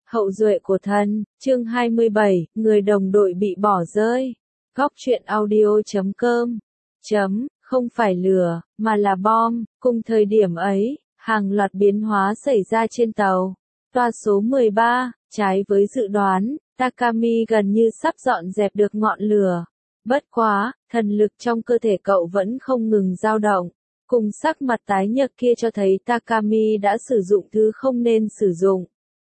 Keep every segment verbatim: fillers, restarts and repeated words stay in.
Hậu duệ của thần, chương hai mươi bảy, người đồng đội bị bỏ rơi. Góc truyện audio chấm com. Chấm, không phải lửa, mà là bom. Cùng thời điểm ấy, hàng loạt biến hóa xảy ra trên tàu. Toa số mười ba, trái với dự đoán, Takami gần như sắp dọn dẹp được ngọn lửa. Bất quá, thần lực trong cơ thể cậu vẫn không ngừng dao động. Cùng sắc mặt tái nhợt kia cho thấy Takami đã sử dụng thứ không nên sử dụng.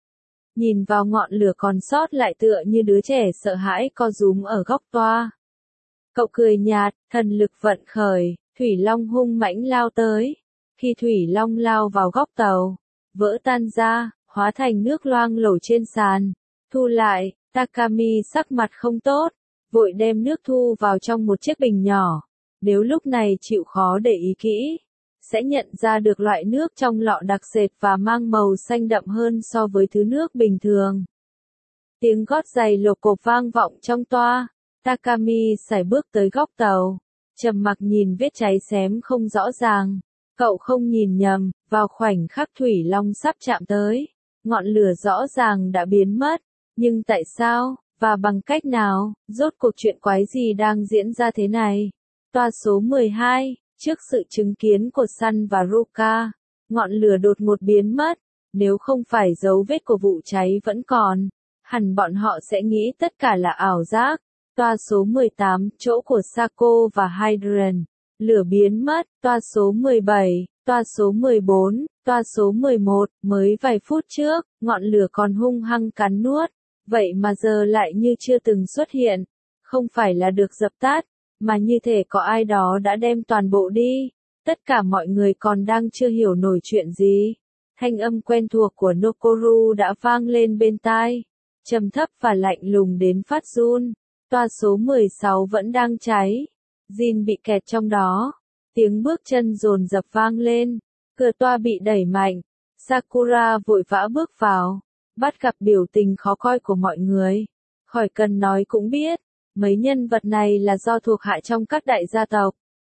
Nhìn vào ngọn lửa còn sót lại tựa như đứa trẻ sợ hãi co rúm ở góc toa. Cậu cười nhạt, thần lực vận khởi, Thủy Long hung mãnh lao tới. Khi Thủy Long lao vào góc tàu, vỡ tan ra, hóa thành nước loang lổ trên sàn. Thu lại, Takami sắc mặt không tốt, vội đem nước thu vào trong một chiếc bình nhỏ. Nếu lúc này chịu khó để ý kỹ, sẽ nhận ra được loại nước trong lọ đặc sệt và mang màu xanh đậm hơn so với thứ nước bình thường. Tiếng gót giày lộp cộp vang vọng trong toa. Takami sải bước tới góc tàu, trầm mặc nhìn vết cháy xém không rõ ràng. Cậu không nhìn nhầm, vào khoảnh khắc Thủy Long sắp chạm tới, ngọn lửa rõ ràng đã biến mất. Nhưng tại sao, và bằng cách nào, rốt cuộc chuyện quái gì đang diễn ra thế này? Toa số mười hai, trước sự chứng kiến của Sun và Ruka, ngọn lửa đột ngột biến mất. Nếu không phải dấu vết của vụ cháy vẫn còn, hẳn bọn họ sẽ nghĩ tất cả là ảo giác. Toa số mười tám, chỗ của Sako và Hydrant, lửa biến mất. Toa số mười bảy, toa số mười bốn, toa số mười một, mới vài phút trước, ngọn lửa còn hung hăng cắn nuốt, vậy mà giờ lại như chưa từng xuất hiện. Không phải là được dập tắt, mà như thể có ai đó đã đem toàn bộ đi. Tất cả mọi người còn đang chưa hiểu nổi chuyện gì. Thanh âm quen thuộc của Nokoru đã vang lên bên tai, trầm thấp và lạnh lùng đến phát run. Toa số mười sáu vẫn đang cháy. Jin bị kẹt trong đó. Tiếng bước chân dồn dập vang lên. Cửa toa bị đẩy mạnh. Sakura vội vã bước vào, bắt gặp biểu tình khó coi của mọi người. Khỏi cần nói cũng biết, mấy nhân vật này là do thuộc hạ trong các đại gia tộc.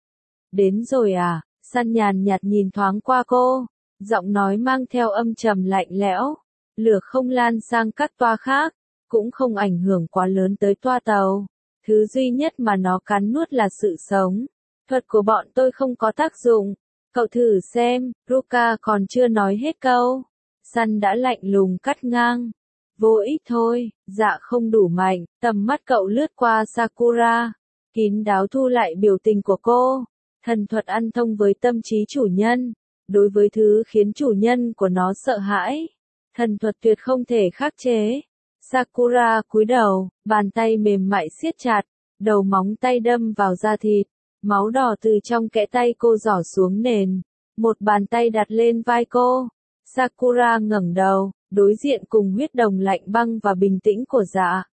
Đến rồi à? Sun nhàn nhạt nhìn thoáng qua cô, giọng nói mang theo âm trầm lạnh lẽo. Lửa không lan sang các toa khác, cũng không ảnh hưởng quá lớn tới toa tàu. Thứ duy nhất mà nó cắn nuốt là sự sống. Thuật của bọn tôi không có tác dụng. Cậu thử xem. Ruka còn chưa nói hết câu, Sun đã lạnh lùng cắt ngang. Vô ích thôi, dạ không đủ mạnh. Tầm mắt cậu lướt qua Sakura, kín đáo thu lại biểu tình của cô. Thần thuật ăn thông với tâm trí chủ nhân. Đối với thứ khiến chủ nhân của nó sợ hãi, thần thuật tuyệt không thể khắc chế. Sakura cúi đầu, bàn tay mềm mại siết chặt, đầu móng tay đâm vào da thịt. Máu đỏ từ trong kẽ tay cô rỏ xuống nền. Một bàn tay đặt lên vai cô. Sakura ngẩng đầu, đối diện cùng huyết đồng lạnh băng và bình tĩnh của dạ.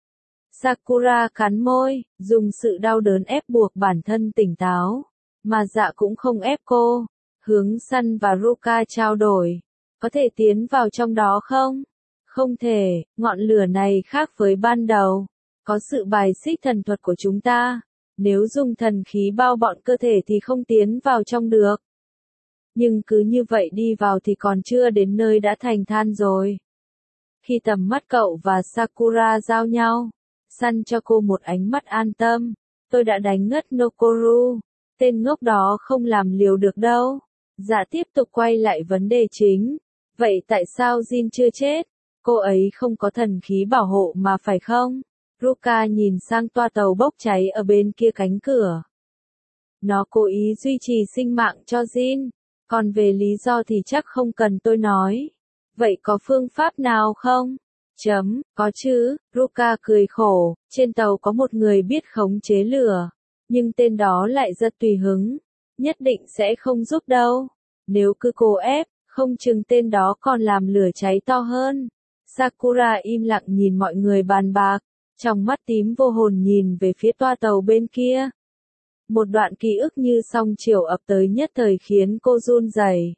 Sakura cắn môi, dùng sự đau đớn ép buộc bản thân tỉnh táo. Mà dạ cũng không ép cô. Hướng Sun và Ruka trao đổi. Có thể tiến vào trong đó không? Không thể, ngọn lửa này khác với ban đầu. Có sự bài xích thần thuật của chúng ta. Nếu dùng thần khí bao bọn cơ thể thì không tiến vào trong được. Nhưng cứ như vậy đi vào thì còn chưa đến nơi đã thành than rồi. Khi tầm mắt cậu và Sakura giao nhau, Sun cho cô một ánh mắt an tâm. Tôi đã đánh ngất Nokoru. Tên ngốc đó không làm liều được đâu. Dạ tiếp tục quay lại vấn đề chính. Vậy tại sao Jin chưa chết? Cô ấy không có thần khí bảo hộ mà phải không? Ruka nhìn sang toa tàu bốc cháy ở bên kia cánh cửa. Nó cố ý duy trì sinh mạng cho Jin. Còn về lý do thì chắc không cần tôi nói. Vậy có phương pháp nào không? Chấm, có chứ. Ruka cười khổ. Trên tàu có một người biết khống chế lửa. Nhưng tên đó lại rất tùy hứng. Nhất định sẽ không giúp đâu. Nếu cứ cố ép, không chừng tên đó còn làm lửa cháy to hơn. Sakura im lặng nhìn mọi người bàn bạc. Trong mắt tím vô hồn nhìn về phía toa tàu bên kia. Một đoạn ký ức như song chiều ập tới nhất thời khiến cô run rẩy.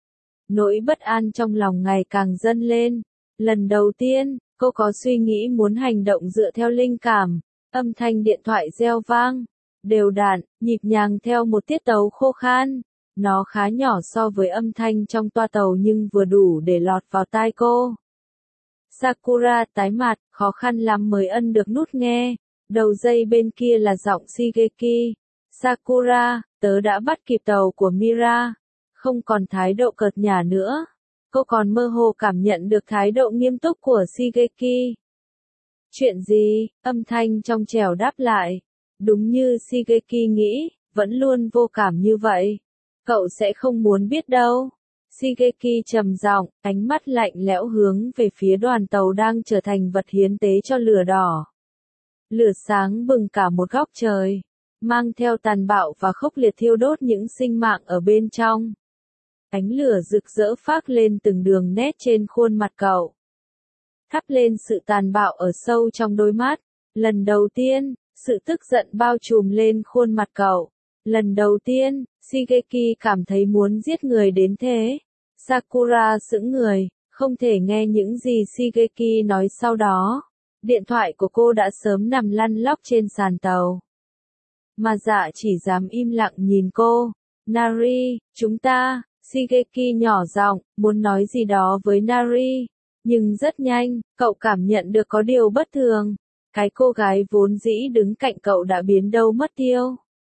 Nỗi bất an trong lòng ngày càng dâng lên. Lần đầu tiên, cô có suy nghĩ muốn hành động dựa theo linh cảm. Âm thanh điện thoại reo vang, đều đặn, nhịp nhàng theo một tiết tấu khô khan. Nó khá nhỏ so với âm thanh trong toa tàu nhưng vừa đủ để lọt vào tai cô. Sakura tái mặt, khó khăn lắm mới ân được nút nghe. Đầu dây bên kia là giọng Shigeki. Sakura, tớ đã bắt kịp tàu của Mira. Không còn thái độ cợt nhả nữa. Cô còn mơ hồ cảm nhận được thái độ nghiêm túc của Shigeki. Chuyện gì? Âm thanh trong trẻo đáp lại. Đúng như Shigeki nghĩ, vẫn luôn vô cảm như vậy. Cậu sẽ không muốn biết đâu. Shigeki trầm giọng, ánh mắt lạnh lẽo hướng về phía đoàn tàu đang trở thành vật hiến tế cho lửa đỏ. Lửa sáng bừng cả một góc trời, mang theo tàn bạo và khốc liệt thiêu đốt những sinh mạng ở bên trong. Ánh lửa rực rỡ phác lên từng đường nét trên khuôn mặt cậu. Thắp lên sự tàn bạo ở sâu trong đôi mắt. Lần đầu tiên, sự tức giận bao trùm lên khuôn mặt cậu. Lần đầu tiên, Shigeki cảm thấy muốn giết người đến thế. Sakura sững người, không thể nghe những gì Shigeki nói sau đó. Điện thoại của cô đã sớm nằm lăn lóc trên sàn tàu. Mà dạ chỉ dám im lặng nhìn cô. Nari, chúng ta, Shigeki nhỏ giọng, muốn nói gì đó với Nari. Nhưng rất nhanh, cậu cảm nhận được có điều bất thường. Cái cô gái vốn dĩ đứng cạnh cậu đã biến đâu mất tiêu.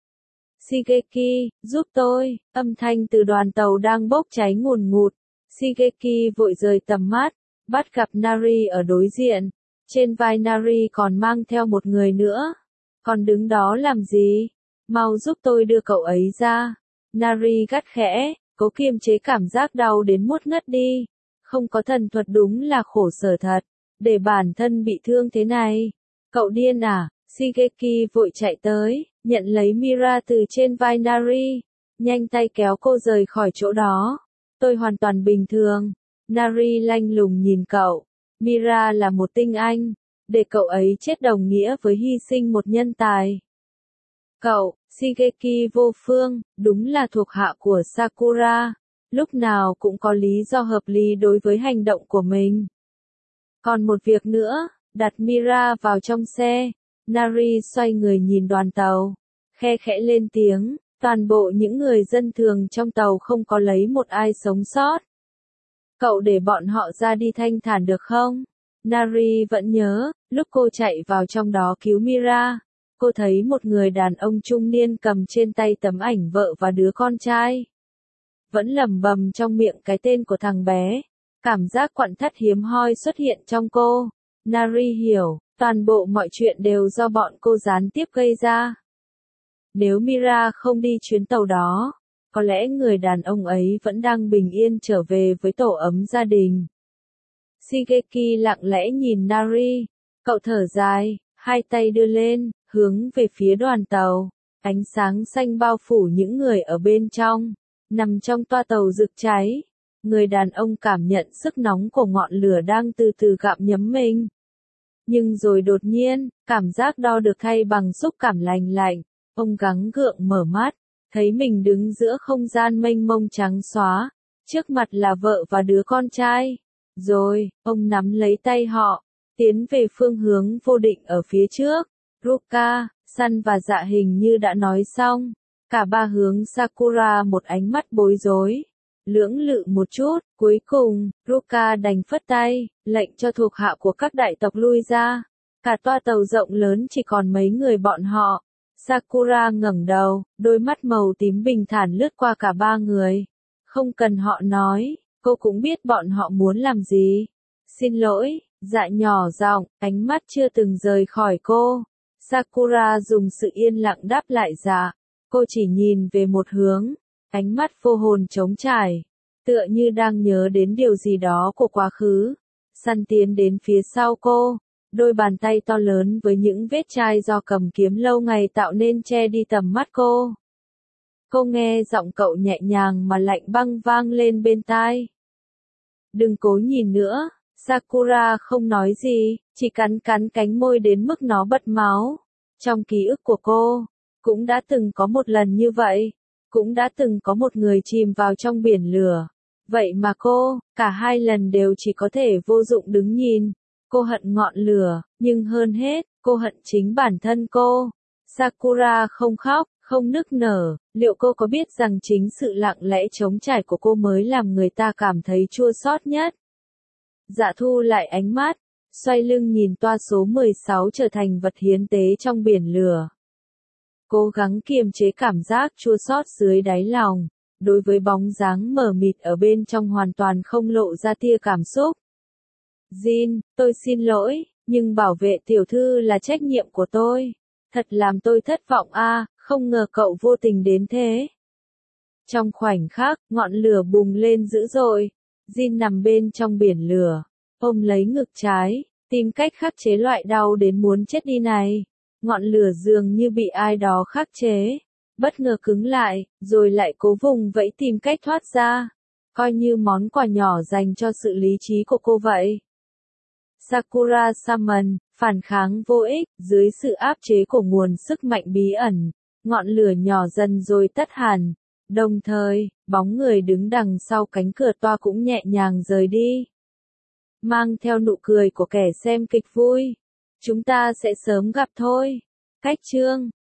Shigeki, giúp tôi, âm thanh từ đoàn tàu đang bốc cháy ngùn ngụt. Shigeki vội rời tầm mắt, bắt gặp Nari ở đối diện. Trên vai Nari còn mang theo một người nữa. Còn đứng đó làm gì? Mau giúp tôi đưa cậu ấy ra. Nari gắt khẽ, cố kiềm chế cảm giác đau đến muốt ngất đi. Không có thần thuật đúng là khổ sở thật. Để bản thân bị thương thế này. Cậu điên à? Shigeki vội chạy tới, nhận lấy Mira từ trên vai Nari. Nhanh tay kéo cô rời khỏi chỗ đó. Tôi hoàn toàn bình thường. Nari lanh lùng nhìn cậu. Mira là một tinh anh. Để cậu ấy chết đồng nghĩa với hy sinh một nhân tài. Cậu, Shigeki vô phương, đúng là thuộc hạ của Sakura. Lúc nào cũng có lý do hợp lý đối với hành động của mình. Còn một việc nữa, đặt Mira vào trong xe. Nari xoay người nhìn đoàn tàu. Khe khẽ lên tiếng, toàn bộ những người dân thường trong tàu không có lấy một ai sống sót. Cậu để bọn họ ra đi thanh thản được không? Nari vẫn nhớ, lúc cô chạy vào trong đó cứu Mira. Cô thấy một người đàn ông trung niên cầm trên tay tấm ảnh vợ và đứa con trai. Vẫn lẩm bẩm trong miệng cái tên của thằng bé. Cảm giác quặn thắt hiếm hoi xuất hiện trong cô. Nari hiểu, toàn bộ mọi chuyện đều do bọn cô gián tiếp gây ra. Nếu Mira không đi chuyến tàu đó, có lẽ người đàn ông ấy vẫn đang bình yên trở về với tổ ấm gia đình. Shigeki lặng lẽ nhìn Nari. Cậu thở dài, hai tay đưa lên, hướng về phía đoàn tàu. Ánh sáng xanh bao phủ những người ở bên trong. Nằm trong toa tàu rực cháy. Người đàn ông cảm nhận sức nóng của ngọn lửa đang từ từ gặm nhấm mình. Nhưng rồi đột nhiên, cảm giác đo được thay bằng xúc cảm lành lạnh. Ông gắng gượng mở mắt, thấy mình đứng giữa không gian mênh mông trắng xóa. Trước mặt là vợ và đứa con trai. Rồi, ông nắm lấy tay họ, tiến về phương hướng vô định ở phía trước. Ruka, Sun và Dạ hình như đã nói xong. Cả ba hướng Sakura một ánh mắt bối rối. Lưỡng lự một chút, cuối cùng, Ruka đành phất tay, lệnh cho thuộc hạ của các đại tộc lui ra. Cả toa tàu rộng lớn chỉ còn mấy người bọn họ. Sakura ngẩng đầu, đôi mắt màu tím bình thản lướt qua cả ba người. Không cần họ nói, cô cũng biết bọn họ muốn làm gì. Xin lỗi, Dạ nhỏ giọng, ánh mắt chưa từng rời khỏi cô. Sakura dùng sự yên lặng đáp lại Dạ. Cô chỉ nhìn về một hướng, ánh mắt vô hồn trống trải, tựa như đang nhớ đến điều gì đó của quá khứ. Sun tiến đến phía sau cô, đôi bàn tay to lớn với những vết chai do cầm kiếm lâu ngày tạo nên che đi tầm mắt cô. Cô nghe giọng cậu nhẹ nhàng mà lạnh băng vang lên bên tai. Đừng cố nhìn nữa. Sakura không nói gì, chỉ cắn cắn cánh môi đến mức nó bật máu. Trong ký ức của cô, cũng đã từng có một lần như vậy. Cũng đã từng có một người chìm vào trong biển lửa. Vậy mà cô, cả hai lần đều chỉ có thể vô dụng đứng nhìn. Cô hận ngọn lửa, nhưng hơn hết, cô hận chính bản thân cô. Sakura không khóc, không nức nở, liệu cô có biết rằng chính sự lặng lẽ trống trải của cô mới làm người ta cảm thấy chua xót nhất? Dạ thu lại ánh mắt, xoay lưng nhìn toa số mười sáu trở thành vật hiến tế trong biển lửa. Cố gắng kiềm chế cảm giác chua xót dưới đáy lòng, đối với bóng dáng mờ mịt ở bên trong hoàn toàn không lộ ra tia cảm xúc. Jin, tôi xin lỗi, nhưng bảo vệ tiểu thư là trách nhiệm của tôi. Thật làm tôi thất vọng a, không ngờ cậu vô tình đến thế. Trong khoảnh khắc, ngọn lửa bùng lên dữ dội. Jin nằm bên trong biển lửa, ôm lấy ngực trái, tìm cách khắc chế loại đau đến muốn chết đi này. Ngọn lửa dường như bị ai đó khắc chế, bất ngờ cứng lại, rồi lại cố vùng vẫy tìm cách thoát ra. Coi như món quà nhỏ dành cho sự lý trí của cô vậy. Sakura Summon, phản kháng vô ích, dưới sự áp chế của nguồn sức mạnh bí ẩn, ngọn lửa nhỏ dần rồi tắt hẳn. Đồng thời, bóng người đứng đằng sau cánh cửa toa cũng nhẹ nhàng rời đi. Mang theo nụ cười của kẻ xem kịch vui. Chúng ta sẽ sớm gặp thôi. Cách chương